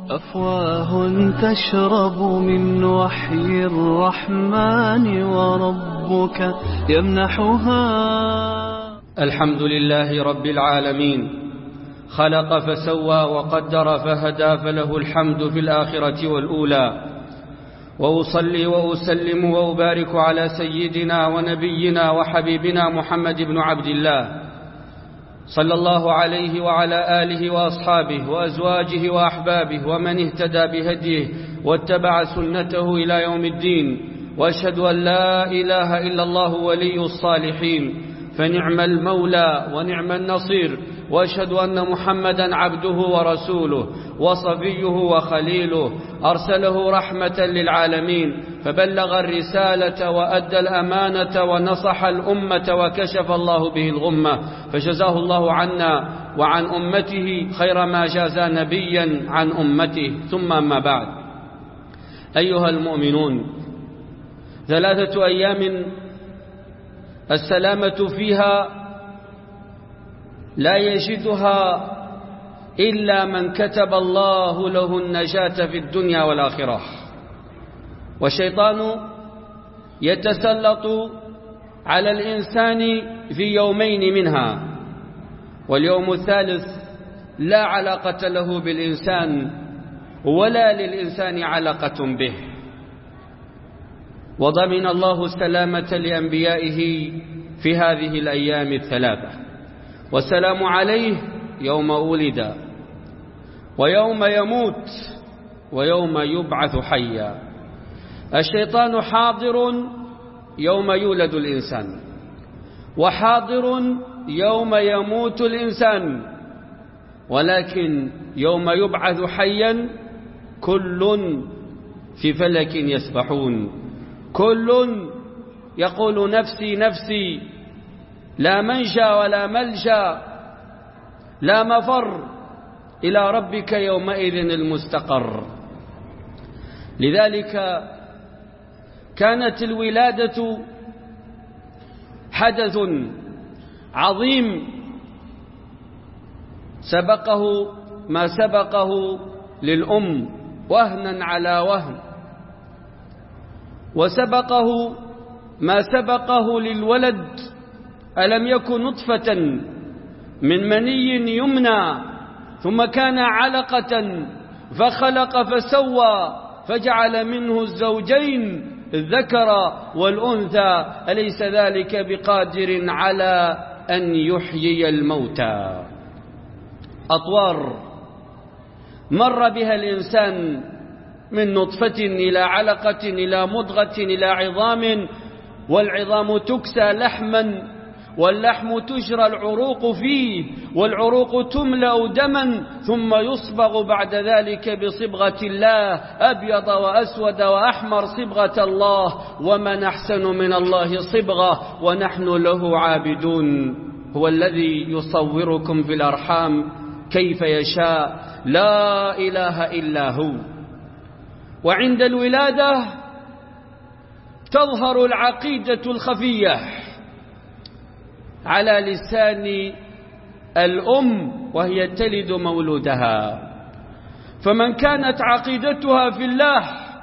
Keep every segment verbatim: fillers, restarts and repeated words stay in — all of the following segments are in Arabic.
أفواه تشرب من وحي الرحمن وربك يمنحها. الحمد لله رب العالمين، خلق فسوى وقدر فهدى، فله الحمد في الآخرة والأولى. وأصلي وأسلم وأبارك على سيدنا ونبينا وحبيبنا محمد بن عبد الله، صلى الله عليه وعلى آله وأصحابه وأزواجه وأحبابه ومن اهتدى بهديه واتبع سنته إلى يوم الدين. وأشهد أن لا إله إلا الله ولي الصالحين، فنعم المولى ونعم النصير. وأشهد أن محمدا عبده ورسوله وصفيه وخليله، أرسله رحمة للعالمين، فبلغ الرسالة وأدى الأمانة ونصح الأمة وكشف الله به الغمة، فجزاه الله عنا وعن أمته خير ما جاز نبيا عن أمته. ثم أما بعد، أيها المؤمنون، ثلاثة أيام السلامة فيها لا يجدها إلا من كتب الله له النجاة في الدنيا والآخرة. والشيطان يتسلط على الإنسان في يومين منها، واليوم الثالث لا علاقة له بالإنسان ولا للإنسان علاقة به. وضمن الله السلامة لأنبيائه في هذه الأيام الثلاثة، والسلام عليه يوم ولد ويوم يموت ويوم يبعث حيا. الشيطان حاضر يوم يولد الإنسان، وحاضر يوم يموت الإنسان، ولكن يوم يبعث حيا كل في فلك يسبحون، كل يقول نفسي نفسي، لا منجا ولا ملجا، لا مفر، إلى ربك يومئذ المستقر. لذلك كانت الولادة حدث عظيم سبقه ما سبقه للأم وهنا على وهن، وسبقه ما سبقه للولد. ألم يكن نطفة من مني يمنى ثم كان علقة فخلق فسوى فجعل منه الزوجين الذكر والأنثى، أليس ذلك بقادر على أن يحيي الموتى؟ أطوار مر بها الإنسان، من نطفة إلى علقة إلى مضغة إلى عظام، والعظام تكسى لحما، واللحم تجرى العروق فيه، والعروق تملأ دما، ثم يصبغ بعد ذلك بصبغة الله، أبيض وأسود وأحمر صبغة الله، ومن أحسن من الله صبغة ونحن له عابدون. هو الذي يصوركم في الأرحام كيف يشاء، لا إله إلا هو. وعند الولادة تظهر العقيدة الخفية على لسان الأم وهي تلد مولودها، فمن كانت عقيدتها في الله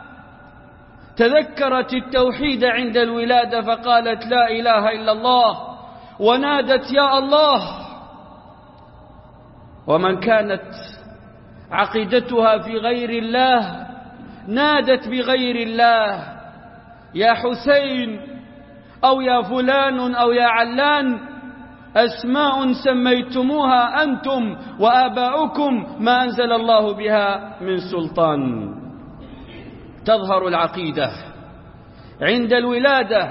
تذكرت التوحيد عند الولادة فقالت لا إله إلا الله ونادت يا الله. ومن كانت عقيدتها في غير الله نادت بغير الله، يا حسين أو يا فلان أو يا علان، أسماء سميتموها أنتم وآباؤكم ما أنزل الله بها من سلطان. تظهر العقيدة عند الولادة،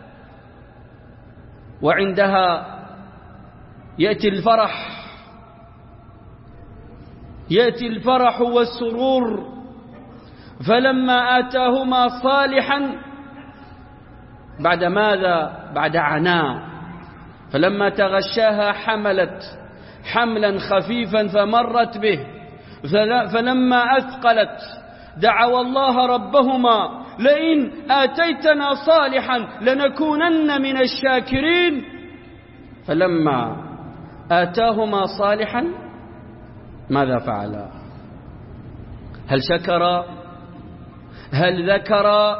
وعندها يأتي الفرح، يأتي الفرح والسرور. فلما آتاهما صالحا، بعد ماذا؟ بعد عناء. فلما تغشاها حملت حملا خفيفا فمرت به، فلما أثقلت دعوا الله ربهما لئن آتيتنا صالحا لنكونن من الشاكرين. فلما آتاهما صالحا ماذا فعلا؟ هل شكر؟ هل ذكر؟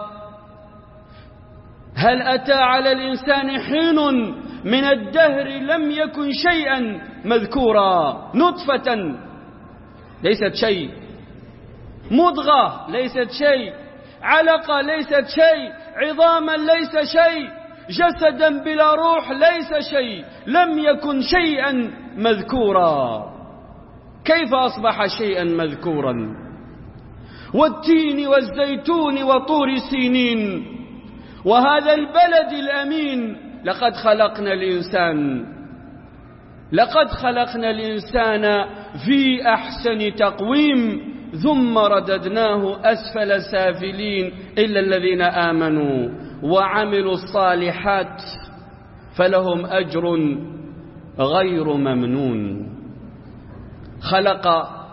هل أتى على الإنسان حين من الدهر لم يكن شيئا مذكورا؟ نطفة ليست شيء، مضغة ليست شيء، علقة ليست شيء، عظاما ليس شيء، جسدا بلا روح ليس شيء، لم يكن شيئا مذكورا. كيف أصبح شيئا مذكورا؟ والتين والزيتون وطور سينين وهذا البلد الأمين لقد خلقنا الإنسان لقد خلقنا الإنسان في أحسن تقويم ثم رددناه أسفل سافلين إلا الذين آمنوا وعملوا الصالحات فلهم أجر غير ممنون. خلق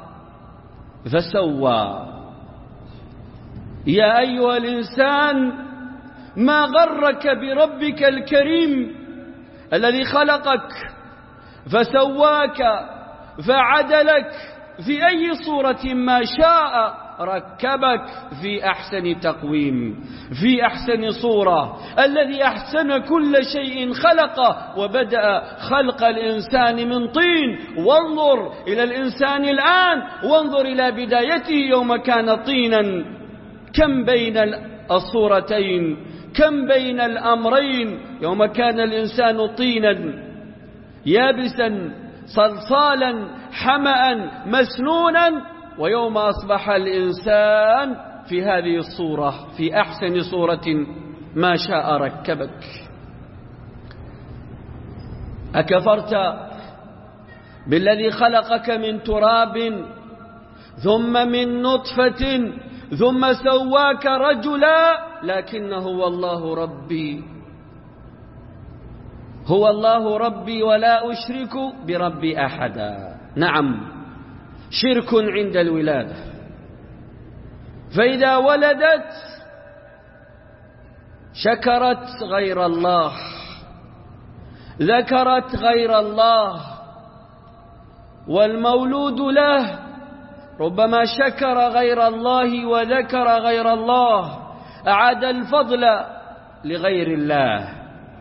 فسوى. يا أيها الإنسان ما غرك بربك الكريم الذي خلقك فسواك فعدلك في أي صورة ما شاء ركبك في أحسن تقويم في أحسن صورة. الذي أحسن كل شيء خلقه وبدأ خلق الإنسان من طين. وانظر إلى الإنسان الآن وانظر إلى بدايته يوم كان طينا. كم بين الصورتين، كم بين الأمرين. يوم كان الإنسان طينا يابسا صلصالا حمأ مسنونا، ويوم أصبح الإنسان في هذه الصورة في أحسن صورة ما شاء ركبك. أكفرت بالذي خلقك من تراب ثم من نطفة ثم سواك رجلا؟ لكن هو الله ربي هو الله ربي ولا أشرك بربي أحدا. نعم، شرك عند الولادة، فإذا ولدت شكرت غير الله، ذكرت غير الله، والمولود له ربما شكر غير الله وذكر غير الله، أعاد الفضل لغير الله.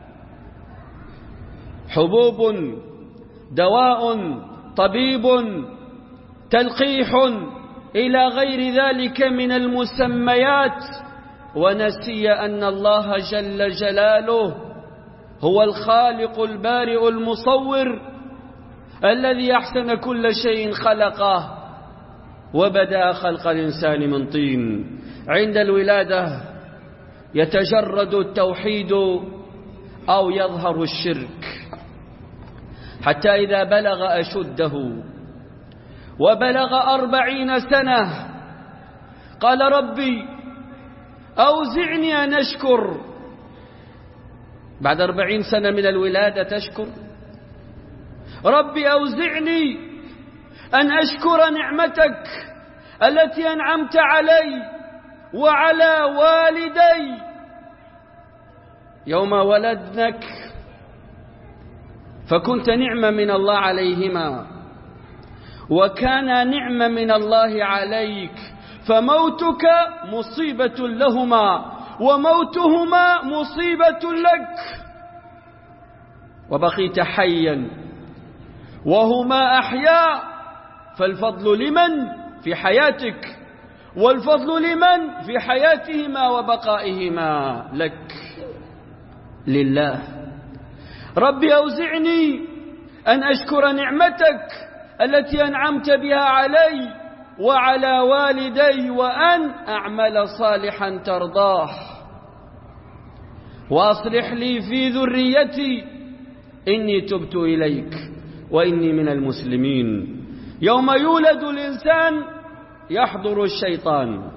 حبوب، دواء، طبيب، تلقيح إلى غير ذلك من المسميات، ونسي أن الله جل جلاله هو الخالق البارئ المصور الذي أحسن كل شيء خلقه وبدأ خلق الإنسان من طين. عند الولادة يتجرد التوحيد أو يظهر الشرك، حتى إذا بلغ أشده وبلغ أربعين سنة قال ربي أوزعني أن أشكر. بعد أربعين سنة من الولادة تشكر؟ ربي أوزعني أن أشكر نعمتك التي أنعمت علي وعلى والدي يوم ولدنك، فكنت نعمة من الله عليهما وكان نعمة من الله عليك، فموتك مصيبة لهما وموتهما مصيبة لك، وبقيت حيا وهما أحياء، فالفضل لمن في حياتك والفضل لمن في حياتهما وبقائهما؟ لك، لله. ربي أوزعني أن أشكر نعمتك التي أنعمت بها علي وعلى والدي وأن أعمل صالحا ترضاه وأصلح لي في ذريتي إني تبت إليك وإني من المسلمين. يوم يولد الإنسان يحضر الشيطان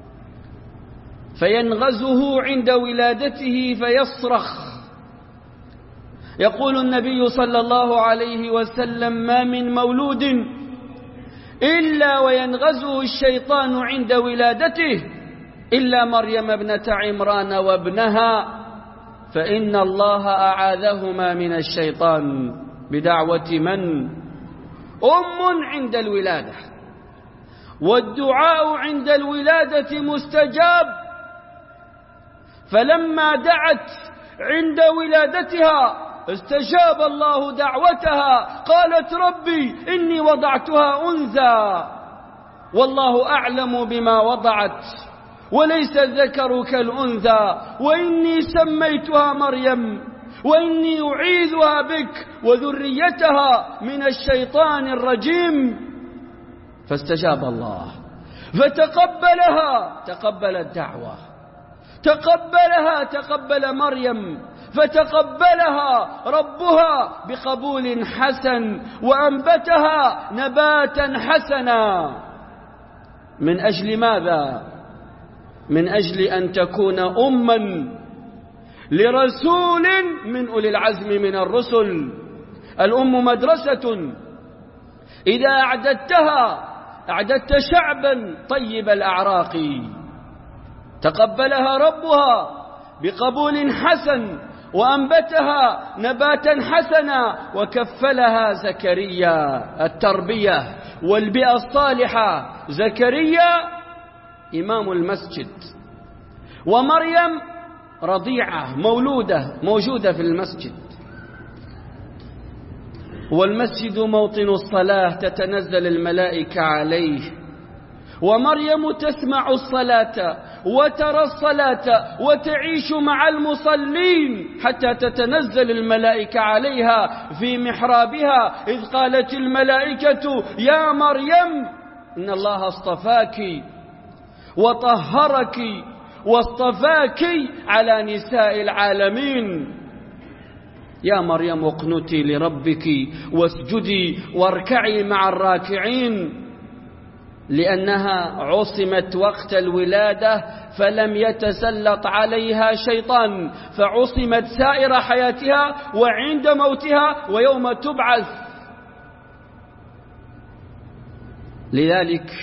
فينغزه عند ولادته فيصرخ. يقول النبي صلى الله عليه وسلم ما من مولود إلا وينغزه الشيطان عند ولادته إلا مريم ابنة عمران وابنها، فإن الله أعاذهما من الشيطان بدعوة من؟ أم عند الولادة، والدعاء عند الولادة مستجاب، فلما دعت عند ولادتها استجاب الله دعوتها، قالت ربي إني وضعتها أنثى والله أعلم بما وضعت وليس الذكر كالأنثى وإني سميتها مريم وإني أعيذها بك وذريتها من الشيطان الرجيم. فاستجاب الله فتقبلها، تقبل الدعوة، تقبلها، تقبل مريم، فتقبلها ربها بقبول حسن وأنبتها نباتا حسنا. من أجل ماذا؟ من أجل أن تكون أما لرسول من أولي العزم من الرسل. الأم مدرسة، إذا أعددتها أعددت شعبا طيب الأعراق. تقبلها ربها بقبول حسن وأنبتها نباتا حسنا، وكفلها زكريا التربية والبيئة الصالحة. زكريا إمام المسجد، ومريم رضيعة مولودة موجودة في المسجد، والمسجد موطن الصلاة تتنزل الملائكة عليه، ومريم تسمع الصلاة وترى الصلاة وتعيش مع المصلين حتى تتنزل الملائكة عليها في محرابها، إذ قالت الملائكة يا مريم إن الله اصطفاك وطهرك واصطفاك على نساء العالمين. يا مريم اقنتي لربك واسجدي واركعي مع الراكعين، لأنها عصمت وقت الولادة فلم يتسلط عليها شيطان، فعصمت سائر حياتها وعند موتها ويوم تبعث. لذلك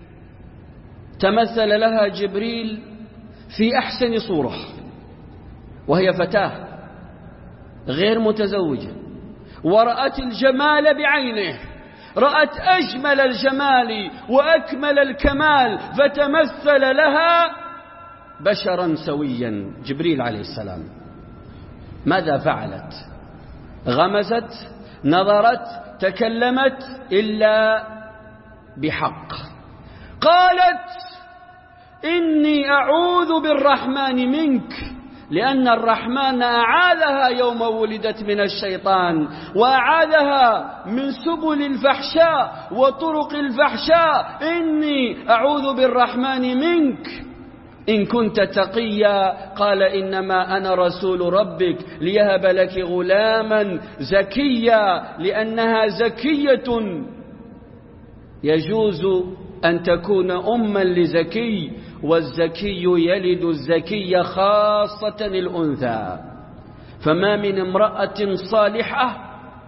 تمثل لها جبريل في أحسن صورة، وهي فتاة غير متزوجة، ورأت الجمال بعينه، رأت أجمل الجمال وأكمل الكمال، فتمثل لها بشرا سويا. جبريل عليه السلام ماذا فعلت؟ غمزت، نظرت، تكلمت إلا بحق. قالت إني أعوذ بالرحمن منك، لأن الرحمن أعاذها يوم ولدت من الشيطان، وأعاذها من سبل الفحشاء وطرق الفحشاء. إني أعوذ بالرحمن منك إن كنت تقيا. قال إنما أنا رسول ربك ليهب لك غلاما زكيا، لأنها زكية يجوز أن تكون أما لزكي، والزكي يلد الزكي خاصة الأنثى. فما من امرأة صالحة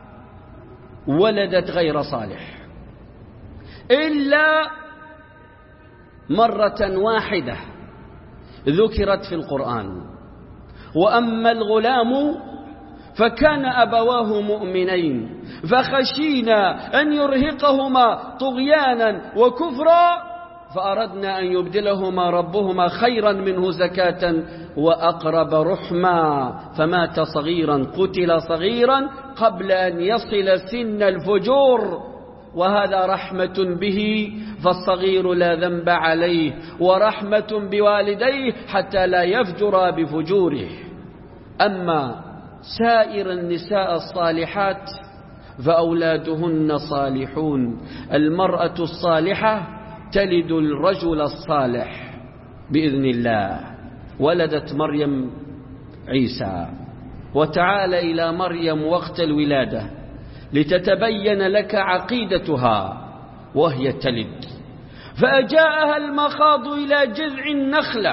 ولدت غير صالح إلا مرة واحدة ذكرت في القرآن. وأما الغلام فكان أبواه مؤمنين فخشينا أن يرهقهما طغيانا وكفرا فأردنا أن يبدلهما ربهما خيرا منه زكاة وأقرب رحما، فمات صغيرا قتل صغيرا قبل أن يصل سن الفجور، وهذا رحمة به، فالصغير لا ذنب عليه، ورحمة بوالديه حتى لا يفجر بفجوره. أما سائر النساء الصالحات فأولادهن صالحون. المرأة الصالحة تلد الرجل الصالح بإذن الله. ولدت مريم عيسى. وتعال إلى مريم وقت الولادة لتتبين لك عقيدتها وهي تلد. فأجاءها المخاض إلى جذع النخلة،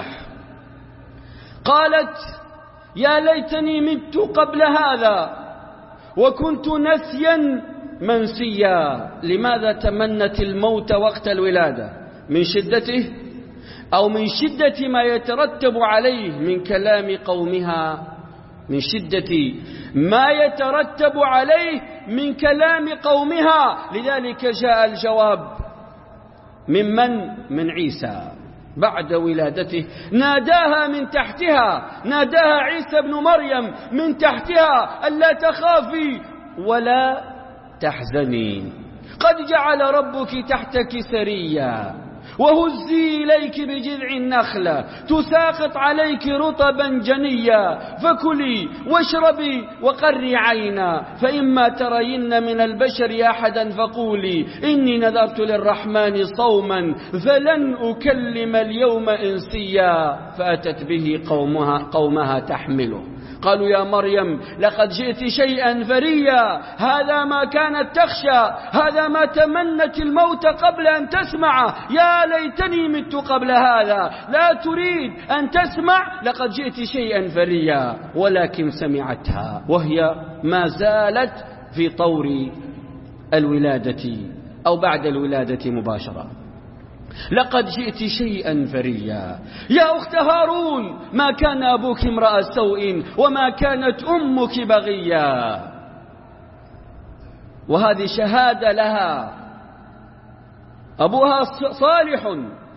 قالت يا ليتني مت قبل هذا وكنت نسيا منسيا. لماذا تمنت الموت وقت الولادة؟ من شدته أو من شدة ما يترتب عليه من كلام قومها؟ من شدة ما يترتب عليه من كلام قومها. لذلك جاء الجواب ممن؟ من عيسى بعد ولادته. ناداها من تحتها، ناداها عيسى بن مريم من تحتها: ألا تخافي ولا تحزني، قد جعل ربك تحتك سريا، وهزي إليك بجذع النخلة تساقط عليك رطبا جنيا، فكلي واشربي وقري عينا، فإما ترين من البشر أحدا فقولي إني نذرت للرحمن صوما فلن أكلم اليوم إنسيا. فأتت به قومها, قومها تحمله. قالوا: يا مريم لقد جئت شيئا فريا، هذا ما كانت تخشى، هذا ما تمنت الموت قبل أن تسمع، يا ليتني مت قبل هذا. لا تريد أن تسمع، لقد جئت شيئا فريا، ولكن سمعتها وهي ما زالت في طور الولادة أو بعد الولادة مباشرة. لقد جئت شيئا فريا. يا أخت هارون، ما كان أبوك امرأ سوء وما كانت أمك بغيا. وهذه شهادة لها، أبوها صالح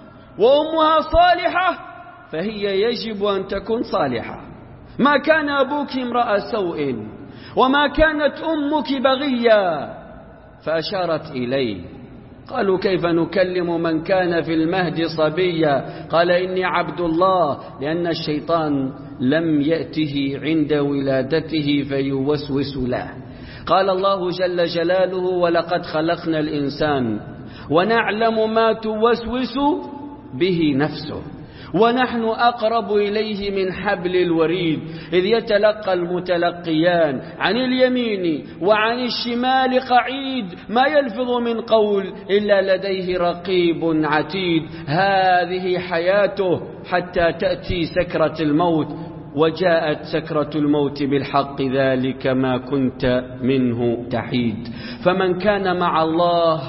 وأمها صالحة، فهي يجب أن تكون صالحة. ما كان أبوك امرأ سوء وما كانت أمك بغيا. فأشارت إليه. قالوا: كيف نكلم من كان في المهد صبيا؟ قال: إني عبد الله، لأن الشيطان لم يأته عند ولادته فيوسوس له. قال الله جل جلاله: ولقد خلقنا الإنسان ونعلم ما توسوس به نفسه ونحن أقرب إليه من حبل الوريد إذ يتلقى المتلقيان عن اليمين وعن الشمال قعيد ما يلفظ من قول إلا لديه رقيب عتيد. هذه حياته حتى تأتي سكرة الموت، وجاءت سكرة الموت بالحق، ذلك ما كنت منه تحيد. فمن كان مع الله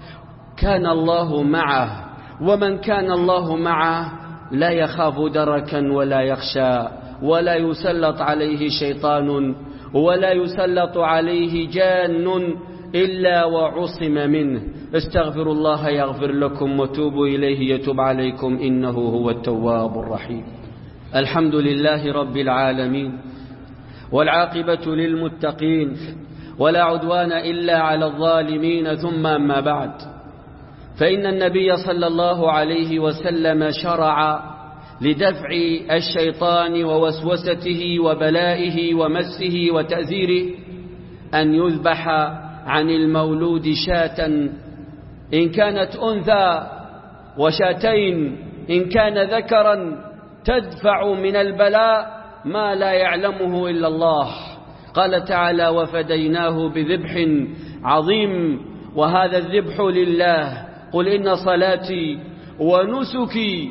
كان الله معه، ومن كان الله معه لا يخاف دركا ولا يخشى، ولا يسلط عليه شيطان ولا يسلط عليه جان إلا وعصم منه. استغفروا الله يغفر لكم وتوبوا إليه يتوب عليكم إنه هو التواب الرحيم. الحمد لله رب العالمين، والعاقبة للمتقين، ولا عدوان إلا على الظالمين. ثم أما بعد، فإن النبي صلى الله عليه وسلم شرع لدفع الشيطان ووسوسته وبلائه ومسه وتأذيره أن يذبح عن المولود شاة إن كانت أنثى، وشاتين إن كان ذكرا، تدفع من البلاء ما لا يعلمه إلا الله. قال تعالى: وفديناه بذبح عظيم. وهذا الذبح لله. قل إن صلاتي ونسكي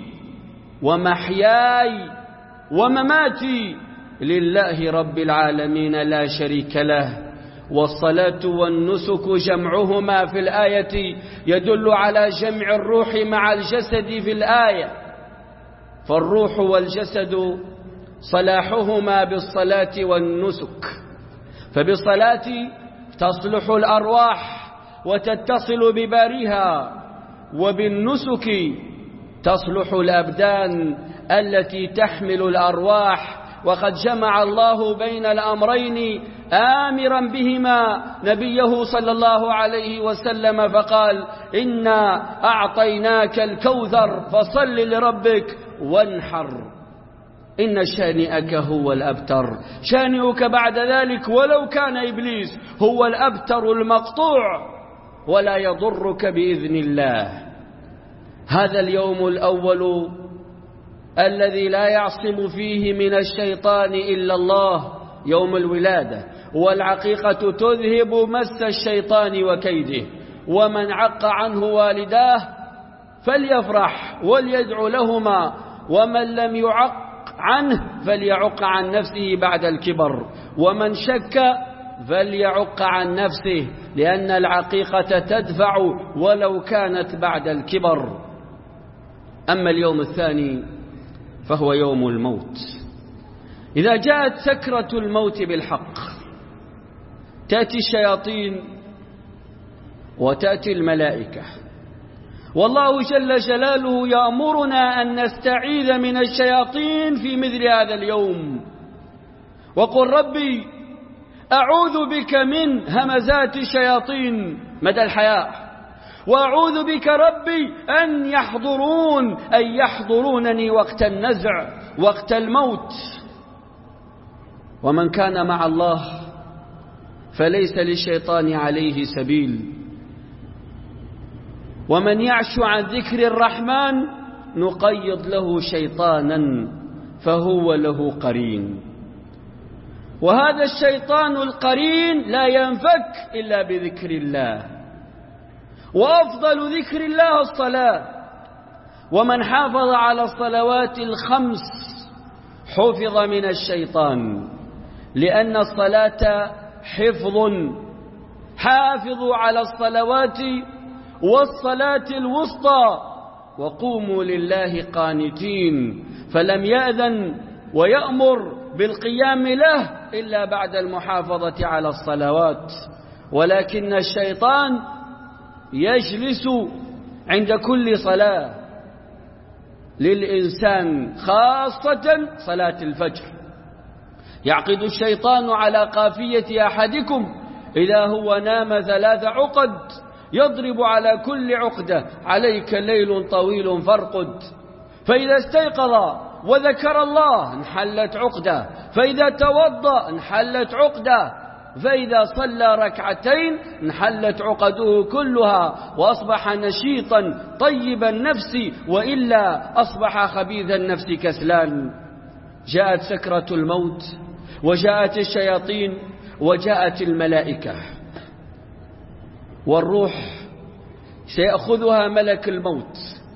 ومحياي ومماتي لله رب العالمين لا شريك له. والصلاة والنسك جمعهما في الآية يدل على جمع الروح مع الجسد في الآية، فالروح والجسد صلاحهما بالصلاة والنسك. فبالصلاة تصلح الأرواح وتتصل بباريها، وبالنسك تصلح الأبدان التي تحمل الأرواح. وقد جمع الله بين الأمرين آمرا بهما نبيه صلى الله عليه وسلم، فقال: إنا أعطيناك الكوثر فصل لربك وانحر إن شانئك هو الأبتر. شانئك بعد ذلك ولو كان إبليس هو الأبتر المقطوع، ولا يضرك بإذن الله. هذا اليوم الأول الذي لا يعصم فيه من الشيطان إلا الله، يوم الولادة. والعقيقة تذهب مس الشيطان وكيده. ومن عق عنه والداه فليفرح وليدعو لهما، ومن لم يعق عنه فليعق عن نفسه بعد الكبر، ومن شك فليعق عن نفسه، لأن العقيقة تدفع ولو كانت بعد الكبر. أما اليوم الثاني فهو يوم الموت. إذا جاءت سكرة الموت بالحق تأتي الشياطين وتأتي الملائكة والله جل جلاله يأمرنا أن نستعيذ من الشياطين في مثل هذا اليوم، وقل ربي أعوذ بك من همزات الشياطين مدى الحياة، وأعوذ بك ربي أن يحضرون أي يحضرونني وقت النزع وقت الموت. ومن كان مع الله فليس للشيطان عليه سبيل، ومن يعش عن ذكر الرحمن نقيض له شيطانا فهو له قرين. وهذا الشيطان القرين لا ينفك إلا بذكر الله، وأفضل ذكر الله الصلاة، ومن حافظ على الصلوات الخمس حفظ من الشيطان، لأن الصلاة حفظ. حافظوا على الصلوات والصلاة الوسطى وقوموا لله قانتين، فلم يأذن ويأمر بالقيام له إلا بعد المحافظة على الصلوات. ولكن الشيطان يجلس عند كل صلاة للإنسان، خاصة صلاة الفجر. يعقد الشيطان على قافية أحدكم إذا هو نام ثلاث عقد، يضرب على كل عقدة عليك ليل طويل فارقد. فإذا استيقظ وذكر الله انحلت عقدة، فإذا توضأ انحلت عقدة، فإذا صلى ركعتين انحلت عقده كلها، وأصبح نشيطا طيب النفس، وإلا أصبح خبيث النفس كسلان. جاءت سكرة الموت، وجاءت الشياطين، وجاءت الملائكة، والروح سيأخذها ملك الموت.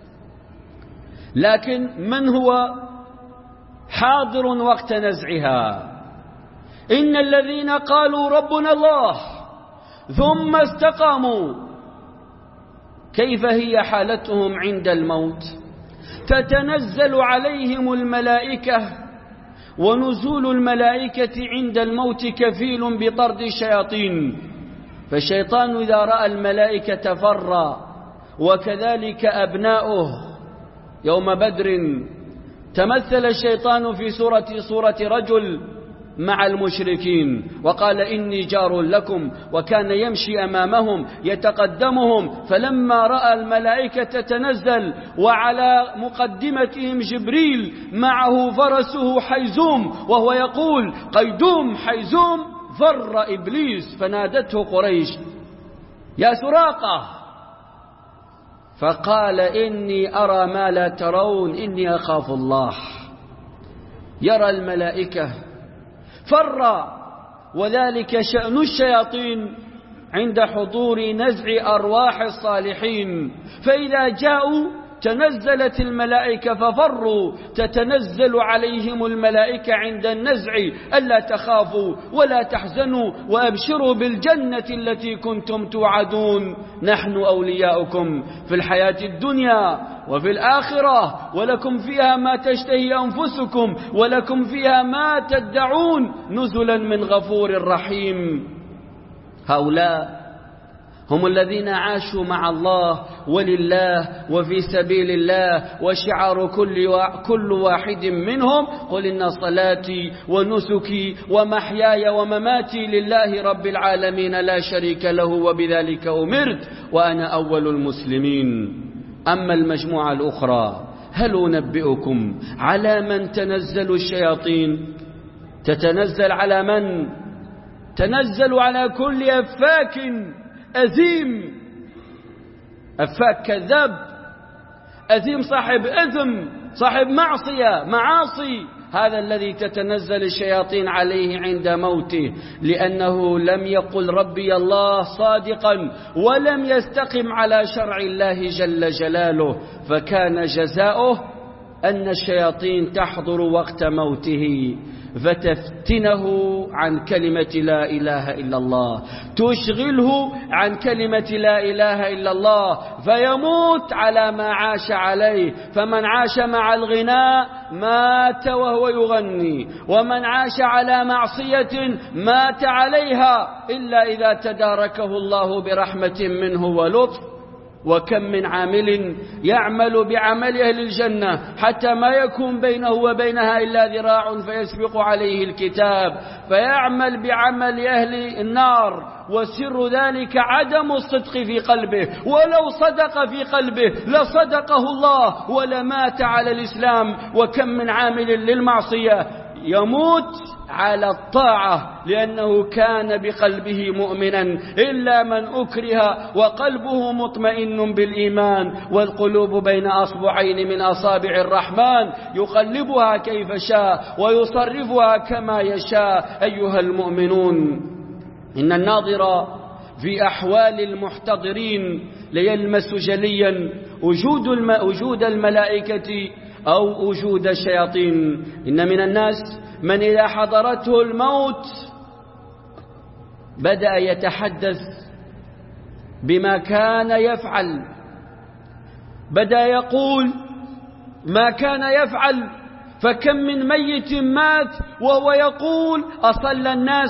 لكن من هو حاضر وقت نزعها؟ إن الذين قالوا ربنا الله ثم استقاموا، كيف هي حالتهم عند الموت؟ تتنزل عليهم الملائكة، ونزول الملائكة عند الموت كفيل بطرد الشياطين. فالشيطان إذا رأى الملائكة فر، وكذلك أبناؤه. يوم بدر تمثل الشيطان في صورة صورة رجل مع المشركين، وقال إني جار لكم، وكان يمشي أمامهم يتقدمهم. فلما رأى الملائكة تنزل وعلى مقدمتهم جبريل معه فرسه حيزوم، وهو يقول قيدوم حيزوم، فر إبليس، فنادته قريش يا سراقة، فقال إني أرى ما لا ترون إني أخاف الله. يرى الملائكة فر، وذلك شأن الشياطين عند حضور نزع أرواح الصالحين. فإذا جاءوا تنزلت الملائكة ففروا، تتنزل عليهم الملائكة عند النزع ألا تخافوا ولا تحزنوا وأبشروا بالجنة التي كنتم توعدون، نحن أولياؤكم في الحياة الدنيا وفي الآخرة، ولكم فيها ما تشتهي أنفسكم ولكم فيها ما تدعون، نزلا من غفور رحيم. هؤلاء هم الذين عاشوا مع الله ولله وفي سبيل الله، وشعار كل كل واحد منهم قل إن صلاتي ونسكي ومحياي ومماتي لله رب العالمين لا شريك له وبذلك أمرت وأنا أول المسلمين. أما المجموعة الأخرى هل أنبئكم على من تنزل الشياطين؟ تتنزل على من؟ تنزل على كل أفاك أثيم، أفاك كذاب، أثيم صاحب إثم، صاحب معصية معاصي، هذا الذي تتنزل الشياطين عليه عند موته، لأنه لم يقل ربي الله صادقا ولم يستقم على شرع الله جل جلاله، فكان جزاؤه أن الشياطين تحضر وقت موته فتفتنه عن كلمة لا إله إلا الله، تشغله عن كلمة لا إله إلا الله، فيموت على ما عاش عليه. فمن عاش مع الغناء مات وهو يغني، ومن عاش على معصية مات عليها، إلا إذا تداركه الله برحمة منه ولطف وكم من عامل يعمل بعمل أهل الجنة حتى ما يكون بينه وبينها إلا ذراع فيسبق عليه الكتاب فيعمل بعمل أهل النار، وسر ذلك عدم الصدق في قلبه، ولو صدق في قلبه لصدقه الله ولمات على الإسلام. وكم من عامل للمعصية يموت على الطاعة لأنه كان بقلبه مؤمنا، إلا من أكره وقلبه مطمئن بالإيمان. والقلوب بين أصبعين من أصابع الرحمن يقلبها كيف شاء ويصرفها كما يشاء. أيها المؤمنون، إن الناظر في أحوال المحتضرين ليلمس جليا وجود, الم... وجود الملائكة أو وجود الشياطين. إن من الناس من إذا حضرته الموت بدأ يتحدث بما كان يفعل، بدأ يقول ما كان يفعل. فكم من ميت مات وهو يقول أصلى الناس،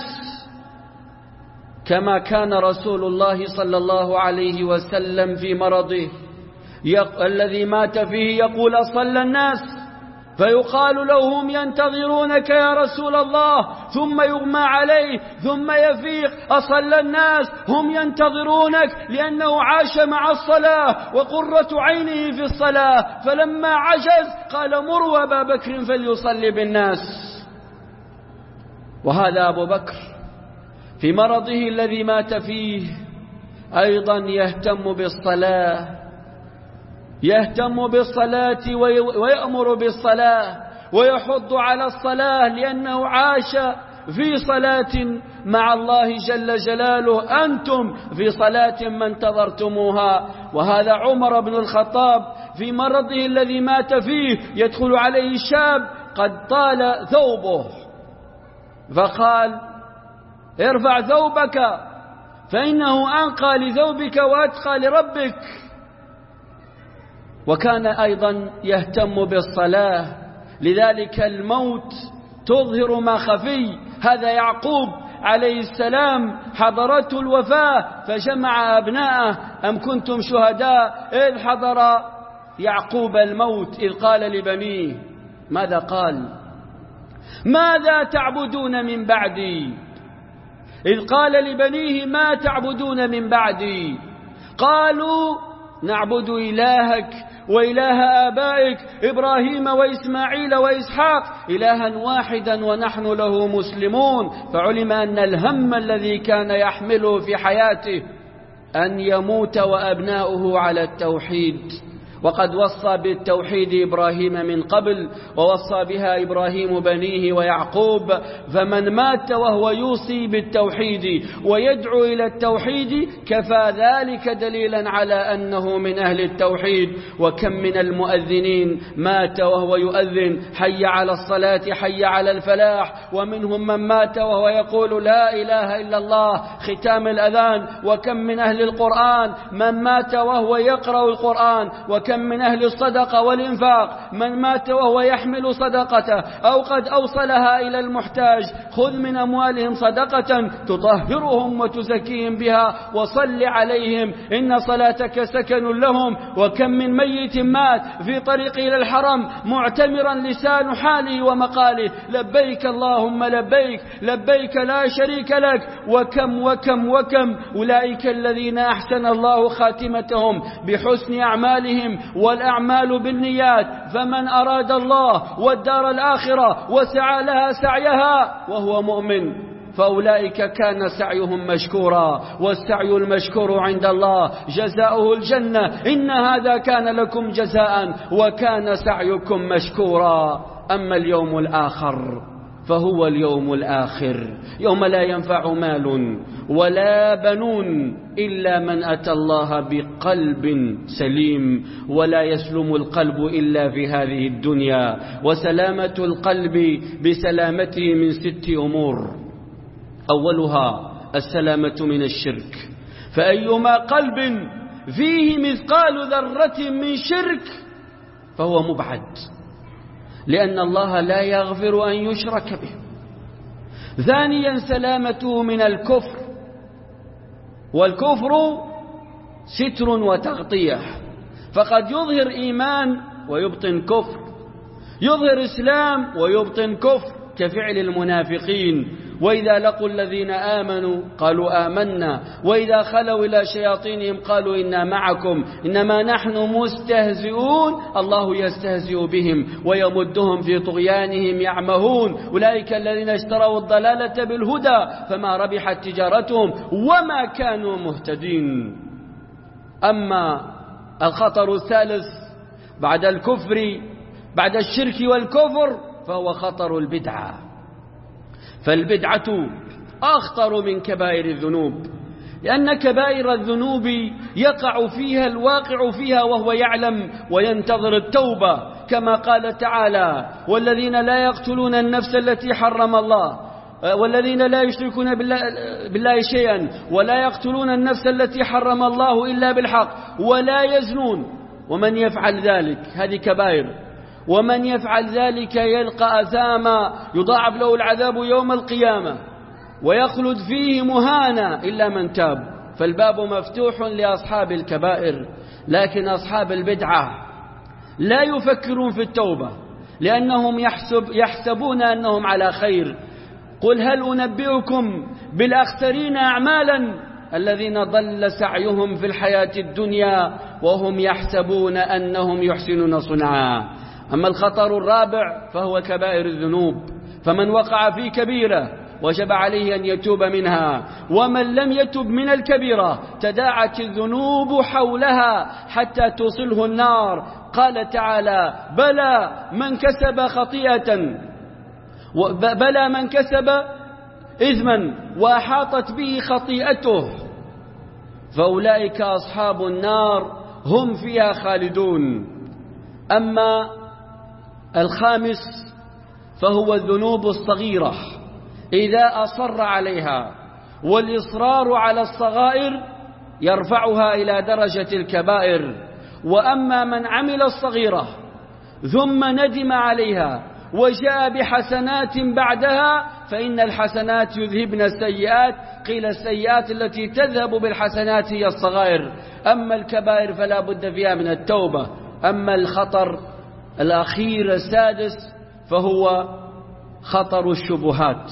كما كان رسول الله صلى الله عليه وسلم في مرضه يق... الذي مات فيه يقول أصلى الناس، فيقال له هم ينتظرونك يا رسول الله، ثم يغمى عليه ثم يفيق أصلى الناس، هم ينتظرونك، لأنه عاش مع الصلاة وقرة عينه في الصلاة. فلما عجز قال مروا أبا بكر فليصلي بالناس. وهذا أبو بكر في مرضه الذي مات فيه أيضا يهتم بالصلاة، يهتم بالصلاة ويأمر بالصلاة ويحض على الصلاة، لأنه عاش في صلاة مع الله جل جلاله، أنتم في صلاة ما انتظرتموها. وهذا عمر بن الخطاب في مرضه الذي مات فيه يدخل عليه شاب قد طال ثوبه، فقال ارفع ثوبك فإنه أنقى لثوبك وأتقى لربك. وكان أيضا يهتم بالصلاة، لذلك الموت تظهر ما خفي. هذا يعقوب عليه السلام حضرته الوفاة فجمع أبناءه، أم كنتم شهداء إذ حضر يعقوب الموت إذ قال لبنيه، ماذا قال؟ ماذا تعبدون من بعدي؟ إذ قال لبنيه ما تعبدون من بعدي؟ قالوا نعبد إلهك وإله آبائك إبراهيم وإسماعيل وإسحاق إلها واحدا ونحن له مسلمون. فعلم أن الهم الذي كان يحمله في حياته أن يموت وأبناؤه على التوحيد. وقد وصى بالتوحيد إبراهيم من قبل، ووصى بها إبراهيم بنيه ويعقوب. فمن مات وهو يوصي بالتوحيد ويدعو إلى التوحيد كفى ذلك دليلا على أنه من أهل التوحيد. وكم من المؤذنين مات وهو يؤذن حي على الصلاة حي على الفلاح، ومنهم من مات وهو يقول لا إله إلا الله ختام الأذان. وكم من أهل القرآن من مات وهو يقرأ القرآن. وكم من أهل الصدقة والإنفاق من مات وهو يحمل صدقته أو قد أوصلها إلى المحتاج. خذ من أموالهم صدقة تطهرهم وتزكيهم بها وصل عليهم إن صلاتك سكن لهم. وكم من ميت مات في طريق إلى الحرم معتمرا لسان حاله ومقاله لبيك اللهم لبيك لبيك لا شريك لك. وكم وكم وكم أولئك الذين أحسن الله خاتمتهم بحسن أعمالهم، والأعمال بالنيات. فمن أراد الله والدار الآخرة وسعى لها سعيها وهو مؤمن فأولئك كان سعيهم مشكورا، والسعي المشكور عند الله جزاؤه الجنة. إن هذا كان لكم جزاء وكان سعيكم مشكورا. أما اليوم الآخر فهو اليوم الآخر، يوم لا ينفع مال ولا بنون إلا من أتى الله بقلب سليم. ولا يسلم القلب إلا في هذه الدنيا، وسلامة القلب بسلامته من ست أمور. أولها السلامة من الشرك، فأيما قلب فيه مثقال ذرة من شرك فهو مبعد، لأن الله لا يغفر أن يشرك به. ثانيا سلامته من الكفر، والكفر ستر وتغطية، فقد يظهر إيمان ويبطن كفر، يظهر إسلام ويبطن كفر كفعل المنافقين. وإذا لقوا الذين آمنوا قالوا آمنا وإذا خلوا إلى شياطينهم قالوا إنا معكم إنما نحن مستهزئون الله يستهزئ بهم ويمدهم في طغيانهم يعمهون أولئك الذين اشتروا الضلالة بالهدى فما ربحت تجارتهم وما كانوا مهتدين. أما الخطر الثالث بعد الكفر بعد الشرك والكفر فهو خطر البدعة، فالبدعة أخطر من كبائر الذنوب، لأن كبائر الذنوب يقع فيها الواقع فيها وهو يعلم وينتظر التوبة، كما قال تعالى والذين لا يقتلون النفس التي حرم الله والذين لا يشركون بالله, بالله شيئا ولا يقتلون النفس التي حرم الله إلا بالحق ولا يزنون ومن يفعل ذلك هذه كبائر، ومن يفعل ذلك يلقى أثاما يضاعف له العذاب يوم القيامة ويخلد فيه مهانا إلا من تاب. فالباب مفتوح لأصحاب الكبائر، لكن أصحاب البدعة لا يفكرون في التوبة لأنهم يحسب يحسبون أنهم على خير. قل هل أنبئكم بالأخسرين أعمالا الذين ضل سعيهم في الحياة الدنيا وهم يحسبون أنهم يحسنون صنعا. أما الخطر الرابع فهو كبائر الذنوب، فمن وقع في كبيرة وجب عليه أن يتوب منها، ومن لم يتب من الكبيرة تداعت الذنوب حولها حتى توصله النار. قال تعالى بلى من كسب خطيئة بلى من كسب إثما وأحاطت به خطيئته فأولئك أصحاب النار هم فيها خالدون. أما الخامس فهو الذنوب الصغيرة إذا أصر عليها، والإصرار على الصغائر يرفعها إلى درجة الكبائر. وأما من عمل الصغيرة ثم ندم عليها وجاء بحسنات بعدها فإن الحسنات يذهبن السيئات، قيل السيئات التي تذهب بالحسنات هي الصغائر. أما الكبائر فلا بد فيها من التوبة. أما الخطر الأخير السادس فهو خطر الشبهات،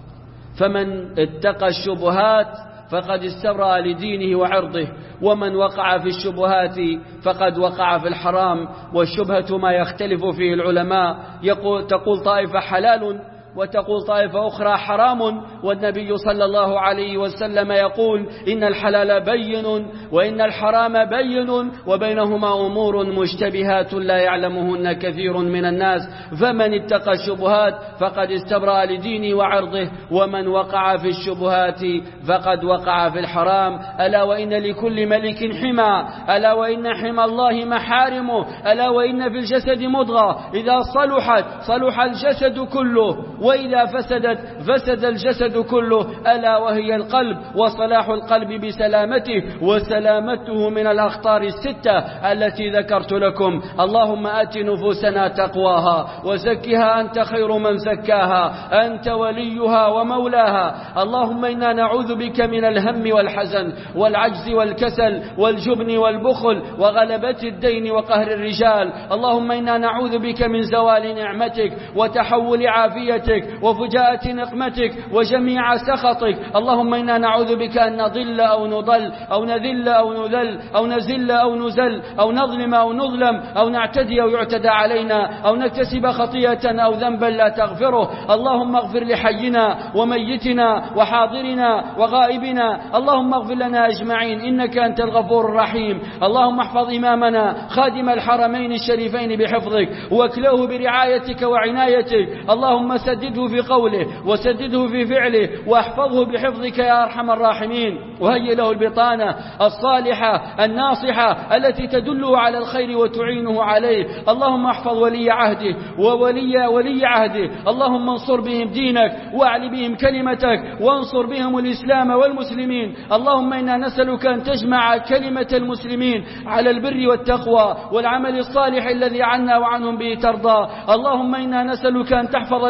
فمن اتقى الشبهات فقد استبرأ لدينه وعرضه، ومن وقع في الشبهات فقد وقع في الحرام. والشبهة ما يختلف فيه العلماء، يقول تقول طائفة حلال وتقول طائفة أخرى حرام، والنبي صلى الله عليه وسلم يقول إن الحلال بين وإن الحرام بين وبينهما أمور مشتبهات لا يعلمهن كثير من الناس، فمن اتقى الشبهات فقد استبرأ لدينه وعرضه، ومن وقع في الشبهات فقد وقع في الحرام. ألا وإن لكل ملك حمى، ألا وإن حمى الله محارمه، ألا وإن في الجسد مضغة إذا صلحت صلح الجسد كله وإذا فسدت فسد الجسد كله، ألا وهي القلب، وصلاح القلب بسلامته وسلامته من الأخطار الستة التي ذكرت لكم. اللهم آت نفوسنا تقواها وزكها أنت خير من زكاها، أنت وليها ومولاها. اللهم إنا نعوذ بك من الهم والحزن والعجز والكسل والجبن والبخل وغلبة الدين وقهر الرجال. اللهم إنا نعوذ بك من زوال نعمتك وتحول عافيتك وفجاءة نقمتك وجميع سخطك. اللهم إنا نعوذ بك أن نضل أو نضل أو نذل أو نذل أو نزل أو نزل أو نظلم أو نظلم أو نعتدي أو يعتدى علينا أو نكتسب خطيئة أو ذنبا لا تغفره. اللهم اغفر لحينا وميتنا وحاضرنا وغائبنا، اللهم اغفر لنا أجمعين إنك أنت الغفور الرحيم. اللهم احفظ إمامنا خادم الحرمين الشريفين بحفظك واكله برعايتك وعنايتك. اللهم سدده في قوله وسدده في فعله واحفظه بحفظك يا أرحم الراحمين، وهيئ له البطانة الصالحة الناصحة التي تدله على الخير وتعينه عليه. اللهم احفظ ولي عهده وولي ولي عهده، اللهم انصر بهم دينك واعل بهم كلمتك وانصر بهم الإسلام والمسلمين. اللهم إنا نسألك أن تجمع كلمة المسلمين على البر والتقوى والعمل الصالح الذي عنا وعنهم به ترضى. اللهم إنا نسألك أن تحفظ المجاهدين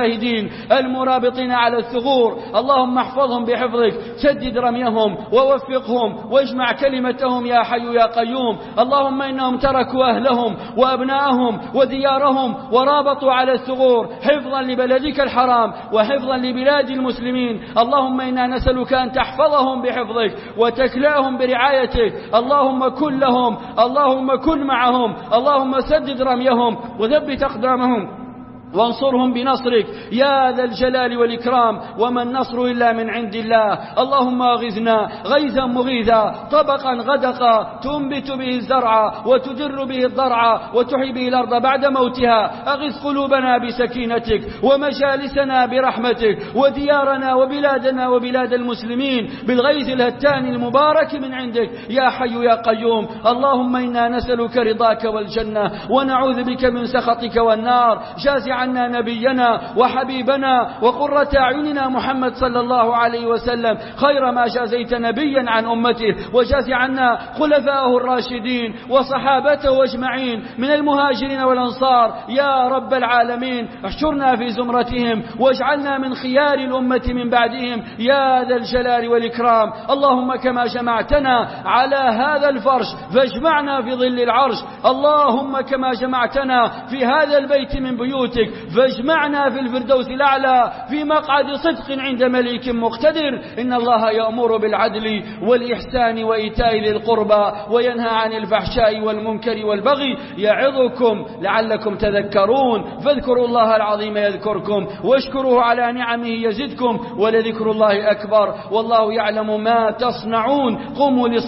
المجاهدين المرابطين على الثغور، اللهم احفظهم بحفظك، سدد رميهم ووفقهم واجمع كلمتهم يا حي يا قيوم. اللهم إنهم تركوا أهلهم وأبناءهم وديارهم ورابطوا على الثغور حفظا لبلدك الحرام وحفظا لبلاد المسلمين. اللهم إنا نسألك أن تحفظهم بحفظك وتكلأهم برعايتك. اللهم كن لهم، اللهم كن معهم، اللهم سدد رميهم وثبت أقدامهم وانصرهم بنصرك يا ذا الجلال والإكرام. وما النصر إلا من عند الله. اللهم أغثنا غيثا مغيثا طبقا غدقا تنبت به الزرع وتدر به الضرع وتحيي به الأرض بعد موتها. أغث قلوبنا بسكينتك ومجالسنا برحمتك وديارنا وبلادنا وبلاد المسلمين بالغيث الهتان المبارك من عندك يا حي يا قيوم. اللهم إنا نسألك رضاك والجنة ونعوذ بك من سخطك والنار. جاز عنا نبينا وحبيبنا وقرة أعيننا محمد صلى الله عليه وسلم خير ما جازيت نبيا عن أمته، وجاز عنا خلفاءه الراشدين وصحابته أجمعين من المهاجرين والأنصار يا رب العالمين. احشرنا في زمرتهم واجعلنا من خيار الأمة من بعدهم يا ذا الجلال والإكرام. اللهم كما جمعتنا على هذا الفرش فاجمعنا في ظل العرش. اللهم كما جمعتنا في هذا البيت من بيوتك فاجمعنا في الفردوس الأعلى في مقعد صدق عند مليك مقتدر. إن الله يأمر بالعدل والإحسان وإيتاء ذي القربى وينهى عن الفحشاء والمنكر والبغي يعظكم لعلكم تذكرون. فاذكروا الله العظيم يذكركم واشكروه على نعمه يزدكم ولذكر الله أكبر والله يعلم ما تصنعون. قوموا